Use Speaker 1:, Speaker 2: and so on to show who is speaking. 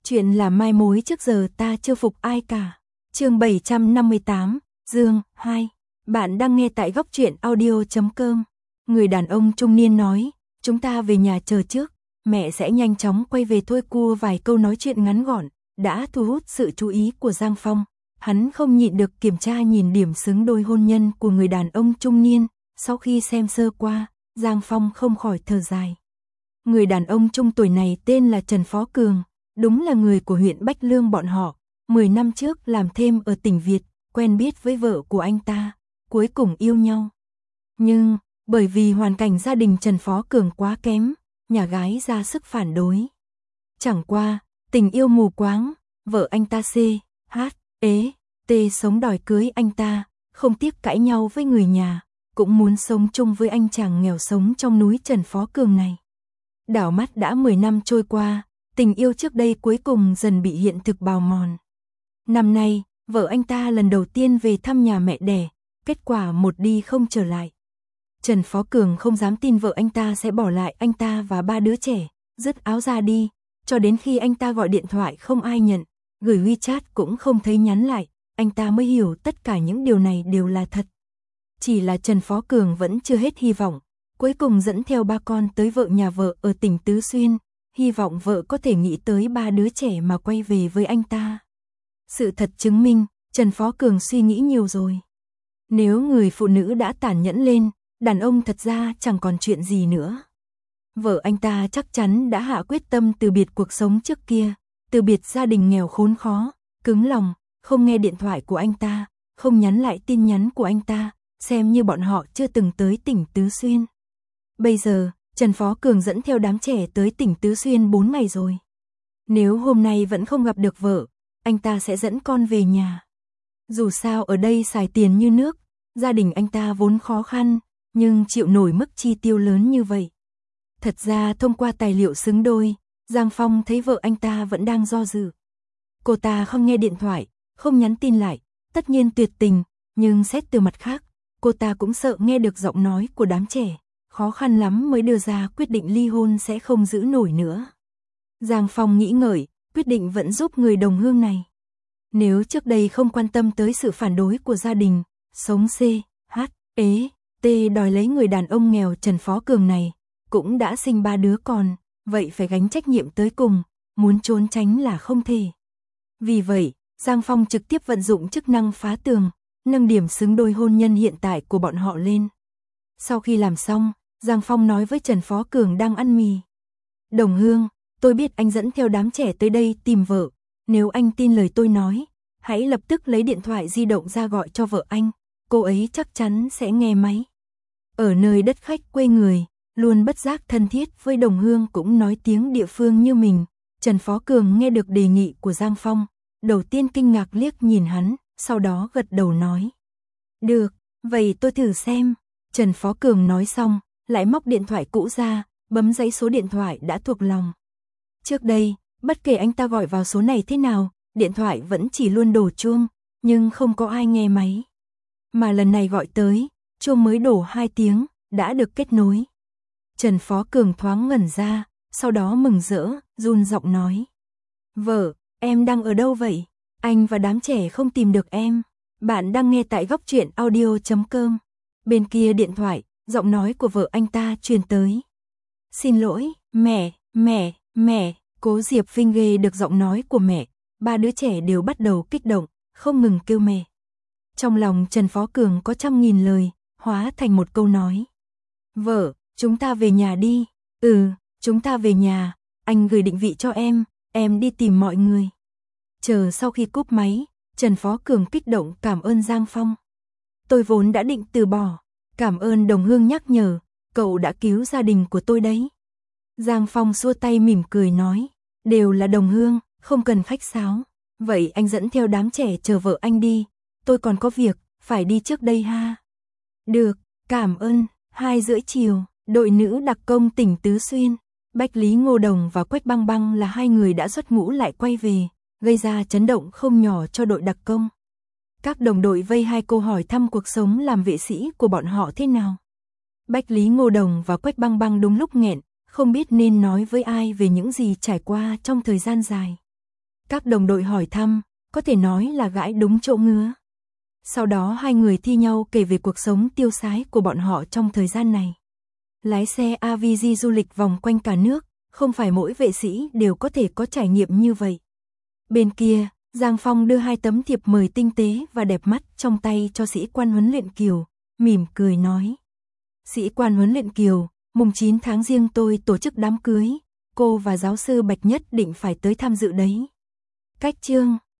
Speaker 1: Chuyện là mai mối trước giờ ta chưa phục ai cả. Chương 758, Dương 2. Bạn đang nghe tại góc truyện audio.com. Người đàn ông trung niên nói, chúng ta về nhà chờ trước, mẹ sẽ nhanh chóng quay về thôi. Cua vài câu nói chuyện ngắn gọn, đã thu hút sự chú ý của Giang Phong. Hắn không nhịn được kiểm tra nhìn điểm xứng đôi hôn nhân của người đàn ông trung niên. Sau khi xem sơ qua, Giang Phong không khỏi thở dài. Người đàn ông trung tuổi này tên là Trần Phó Cường, đúng là người của huyện Bách Lương bọn họ. 10 năm trước làm thêm ở tỉnh Việt, quen biết với vợ của anh ta, cuối cùng yêu nhau. Nhưng, bởi vì hoàn cảnh gia đình Trần Phó Cường quá kém, nhà gái ra sức phản đối. Chẳng qua, tình yêu mù quáng, vợ anh ta sống đòi cưới anh ta, không tiếc cãi nhau với người nhà, cũng muốn sống chung với anh chàng nghèo sống trong núi Trần Phó Cường này. Đảo mắt đã 10 năm trôi qua, tình yêu trước đây cuối cùng dần bị hiện thực bào mòn. Năm nay, vợ anh ta lần đầu tiên về thăm nhà mẹ đẻ, kết quả một đi không trở lại. Trần Phó Cường không dám tin vợ anh ta sẽ bỏ lại anh ta và 3 đứa trẻ, dứt áo ra đi, cho đến khi anh ta gọi điện thoại không ai nhận, gửi WeChat cũng không thấy nhắn lại, anh ta mới hiểu tất cả những điều này đều là thật. Chỉ là Trần Phó Cường vẫn chưa hết hy vọng, cuối cùng dẫn theo 3 con tới nhà vợ ở tỉnh Tứ Xuyên, hy vọng vợ có thể nghĩ tới 3 đứa trẻ mà quay về với anh ta. Sự thật chứng minh, Trần Phó Cường suy nghĩ nhiều rồi. Nếu người phụ nữ đã tàn nhẫn lên, đàn ông thật ra chẳng còn chuyện gì nữa. Vợ anh ta chắc chắn đã hạ quyết tâm từ biệt cuộc sống trước kia, từ biệt gia đình nghèo khốn khó, cứng lòng, không nghe điện thoại của anh ta, không nhắn lại tin nhắn của anh ta, xem như bọn họ chưa từng tới tỉnh Tứ Xuyên. Bây giờ, Trần Phó Cường dẫn theo đám trẻ tới tỉnh Tứ Xuyên 4 ngày rồi. Nếu hôm nay vẫn không gặp được vợ, anh ta sẽ dẫn con về nhà. Dù sao ở đây xài tiền như nước, gia đình anh ta vốn khó khăn, nhưng chịu nổi mức chi tiêu lớn như vậy. Thật ra thông qua tài liệu xứng đôi, Giang Phong thấy vợ anh ta vẫn đang do dự. Cô ta không nghe điện thoại, không nhắn tin lại, tất nhiên tuyệt tình, nhưng xét từ mặt khác, cô ta cũng sợ nghe được giọng nói của đám trẻ, khó khăn lắm mới đưa ra quyết định ly hôn sẽ không giữ nổi nữa. Giang Phong nghĩ ngợi, quyết định vẫn giúp người đồng hương này. Nếu trước đây không quan tâm tới sự phản đối của gia đình, sống đòi lấy người đàn ông nghèo Trần Phó Cường này, cũng đã sinh 3 đứa con, vậy phải gánh trách nhiệm tới cùng, muốn trốn tránh là không thể. Vì vậy, Giang Phong trực tiếp vận dụng chức năng phá tường, nâng điểm xứng đôi hôn nhân hiện tại của bọn họ lên. Sau khi làm xong, Giang Phong nói với Trần Phó Cường đang ăn mì. Đồng hương, tôi biết anh dẫn theo đám trẻ tới đây tìm vợ, nếu anh tin lời tôi nói, hãy lập tức lấy điện thoại di động ra gọi cho vợ anh, cô ấy chắc chắn sẽ nghe máy. Ở nơi đất khách quê người, luôn bất giác thân thiết với đồng hương cũng nói tiếng địa phương như mình, Trần Phó Cường nghe được đề nghị của Giang Phong, đầu tiên kinh ngạc liếc nhìn hắn, sau đó gật đầu nói. Được, vậy tôi thử xem. Trần Phó Cường nói xong, lại móc điện thoại cũ ra, bấm dãy số điện thoại đã thuộc lòng. Trước đây, bất kể anh ta gọi vào số này thế nào, điện thoại vẫn chỉ luôn đổ chuông, nhưng không có ai nghe máy. Mà lần này gọi tới, chuông mới đổ 2 tiếng, đã được kết nối. Trần Phó Cường thoáng ngẩn ra, sau đó mừng rỡ, run giọng nói. Vợ, em đang ở đâu vậy? Anh và đám trẻ không tìm được em. Bạn đang nghe tại góc truyện audio.com. Bên kia điện thoại, giọng nói của vợ anh ta truyền tới. Xin lỗi, mẹ. Cố Diệp Vinh nghe được giọng nói của mẹ, 3 đứa trẻ đều bắt đầu kích động, không ngừng kêu mẹ. Trong lòng Trần Phó Cường có 100.000 lời, hóa thành một câu nói. Vợ, chúng ta về nhà đi. Chúng ta về nhà, anh gửi định vị cho em đi tìm mọi người. Chờ sau khi cúp máy, Trần Phó Cường kích động cảm ơn Giang Phong. Tôi vốn đã định từ bỏ, cảm ơn đồng hương nhắc nhở, cậu đã cứu gia đình của tôi đấy. Giang Phong xua tay mỉm cười nói, đều là đồng hương, không cần khách sáo. Vậy anh dẫn theo đám trẻ chờ vợ anh đi, tôi còn có việc, phải đi trước đây ha. Được, cảm ơn. 2:30 chiều, đội nữ đặc công tỉnh Tứ Xuyên, Bách Lý Ngô Đồng và Quách Băng Băng là 2 người đã xuất ngũ lại quay về, gây ra chấn động không nhỏ cho đội đặc công. Các đồng đội vây 2 cô hỏi thăm cuộc sống làm vệ sĩ của bọn họ thế nào. Bách Lý Ngô Đồng và Quách Băng Băng đúng lúc nghẹn, không biết nên nói với ai về những gì trải qua trong thời gian dài. Các đồng đội hỏi thăm, có thể nói là gãi đúng chỗ ngứa. Sau đó hai người thi nhau kể về cuộc sống tiêu sái của bọn họ trong thời gian này. Lái xe AVG du lịch vòng quanh cả nước, không phải mỗi vệ sĩ đều có thể có trải nghiệm như vậy. Bên kia, Giang Phong đưa 2 tấm thiệp mời tinh tế và đẹp mắt trong tay cho sĩ quan huấn luyện Kiều, mỉm cười nói. Sĩ quan huấn luyện Kiều, mùng 9 tháng Giêng tôi tổ chức đám cưới, cô và giáo sư Bạch nhất định phải tới tham dự đấy. Cách chương